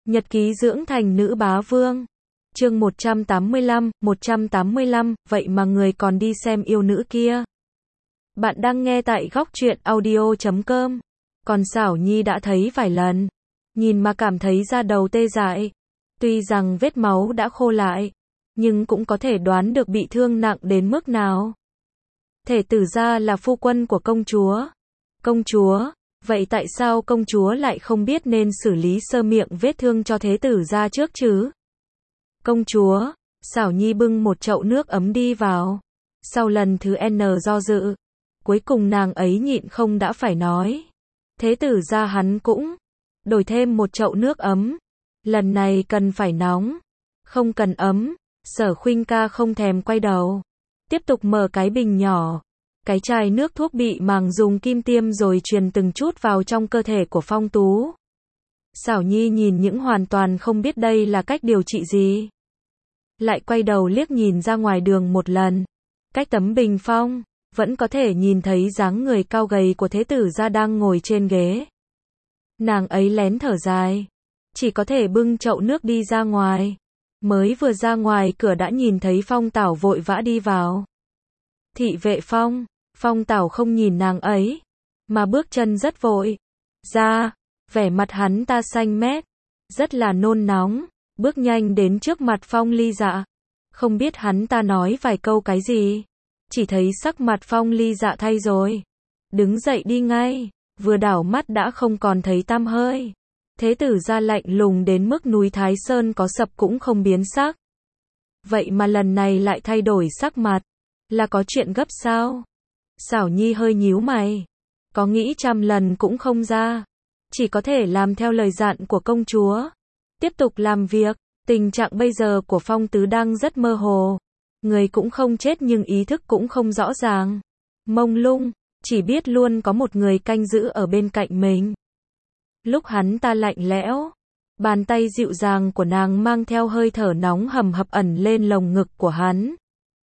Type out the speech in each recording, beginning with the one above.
Nhật ký dưỡng thành nữ bá vương. Chương 185, vậy mà người còn đi xem yêu nữ kia. Bạn đang nghe tại góc truyện audio.com. Còn Xảo Nhi đã thấy vài lần, nhìn mà cảm thấy da đầu tê dại. Tuy rằng vết máu đã khô lại, nhưng cũng có thể đoán được bị thương nặng đến mức nào. Thể tử gia là phu quân của công chúa. Công chúa? Vậy tại sao công chúa lại không biết nên xử lý sơ miệng vết thương cho thế tử gia trước chứ? Công chúa, Xảo Nhi bưng một chậu nước ấm đi vào. Sau lần thứ N do dự, cuối cùng nàng ấy nhịn không đã phải nói. Thế tử gia hắn cũng đổi thêm một chậu nước ấm. Lần này cần phải nóng, không cần ấm. Sở Khuynh ca không thèm quay đầu, tiếp tục mở cái bình nhỏ. Cái chai nước thuốc bị màng dùng kim tiêm rồi truyền từng chút vào trong cơ thể của Phong Tú. Xảo Nhi nhìn những hoàn toàn không biết đây là cách điều trị gì. Lại quay đầu liếc nhìn ra ngoài đường một lần. Cách tấm bình phong, vẫn có thể nhìn thấy dáng người cao gầy của thế tử gia đang ngồi trên ghế. Nàng ấy lén thở dài, chỉ có thể bưng chậu nước đi ra ngoài. Mới vừa ra ngoài cửa đã nhìn thấy Phong Tảo vội vã đi vào. Thị vệ Phong, Phong Tảo không nhìn nàng ấy, mà bước chân rất vội ra, vẻ mặt hắn ta xanh mét, rất là nôn nóng, bước nhanh đến trước mặt Phong Ly Dạ. Không biết hắn ta nói vài câu cái gì, chỉ thấy sắc mặt Phong Ly Dạ thay rồi, đứng dậy đi ngay, vừa đảo mắt đã không còn thấy tăm hơi. Thế tử gia lạnh lùng đến mức núi Thái Sơn có sập cũng không biến sắc. Vậy mà lần này lại thay đổi sắc mặt, là có chuyện gấp sao? Xảo Nhi hơi nhíu mày, có nghĩ trăm lần cũng không ra, chỉ có thể làm theo lời dặn của công chúa, tiếp tục làm việc. Tình trạng bây giờ của Phong Tứ đang rất mơ hồ, người cũng không chết nhưng ý thức cũng không rõ ràng, mông lung, chỉ biết luôn có một người canh giữ ở bên cạnh mình. Lúc hắn ta lạnh lẽo, bàn tay dịu dàng của nàng mang theo hơi thở nóng hầm hập ẩn lên lồng ngực của hắn.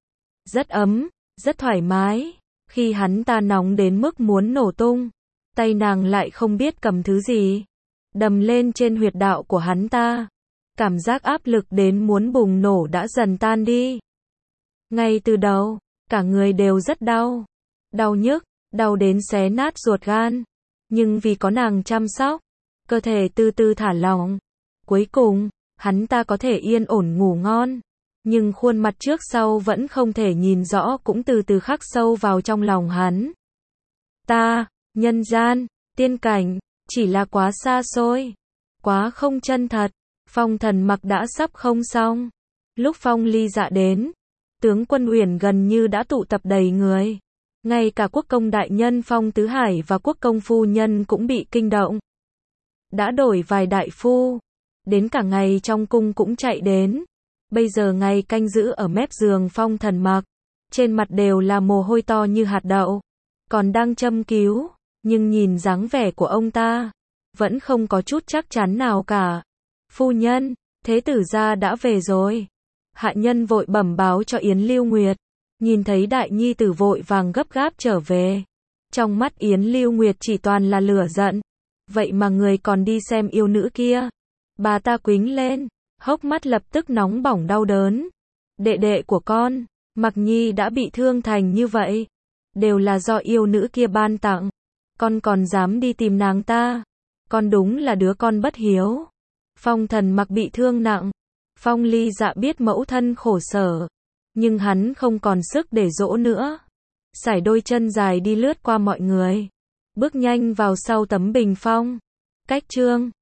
Rất ấm, rất thoải mái. Khi hắn ta nóng đến mức muốn nổ tung, tay nàng lại không biết cầm thứ gì, đầm lên trên huyệt đạo của hắn ta. Cảm giác áp lực đến muốn bùng nổ đã dần tan đi. Ngay từ đầu, cả người đều rất đau. Đau nhức, đau đến xé nát ruột gan. Nhưng vì có nàng chăm sóc, cơ thể từ từ thả lỏng. Cuối cùng, hắn ta có thể yên ổn ngủ ngon. Nhưng khuôn mặt trước sau vẫn không thể nhìn rõ cũng từ từ khắc sâu vào trong lòng hắn. Nhân gian, tiên cảnh, chỉ là quá xa xôi, quá không chân thật. Phong Thần Mặc đã sắp không xong. Lúc Phong Ly Dạ đến, tướng quân Uyển gần như đã tụ tập đầy người. Ngay cả quốc công đại nhân Phong Tứ Hải và quốc công phu nhân cũng bị kinh động. Đã đổi vài đại phu, đến cả ngày trong cung cũng chạy đến. Bây giờ ngày canh giữ ở mép giường Phong Thần Mặc, trên mặt đều là mồ hôi to như hạt đậu, còn đang châm cứu, nhưng nhìn dáng vẻ của ông ta, vẫn không có chút chắc chắn nào cả. Phu nhân, thế tử gia đã về rồi. Hạ nhân vội bẩm báo cho Yến Lưu Nguyệt. Nhìn thấy đại nhi tử vội vàng gấp gáp trở về, trong mắt Yến Lưu Nguyệt chỉ toàn là lửa giận. Vậy mà người còn đi xem yêu nữ kia. Bà ta quĩnh lên, hốc mắt lập tức nóng bỏng đau đớn. Đệ đệ của con, Mặc Nhi đã bị thương thành như vậy, đều là do yêu nữ kia ban tặng. Con còn dám đi tìm nàng ta, con đúng là đứa con bất hiếu. Phong Thần Mặc bị thương nặng, Phong Ly Dạ biết mẫu thân khổ sở, nhưng hắn không còn sức để dỗ nữa. Sải đôi chân dài đi lướt qua mọi người, bước nhanh vào sau tấm bình phong. Cách chương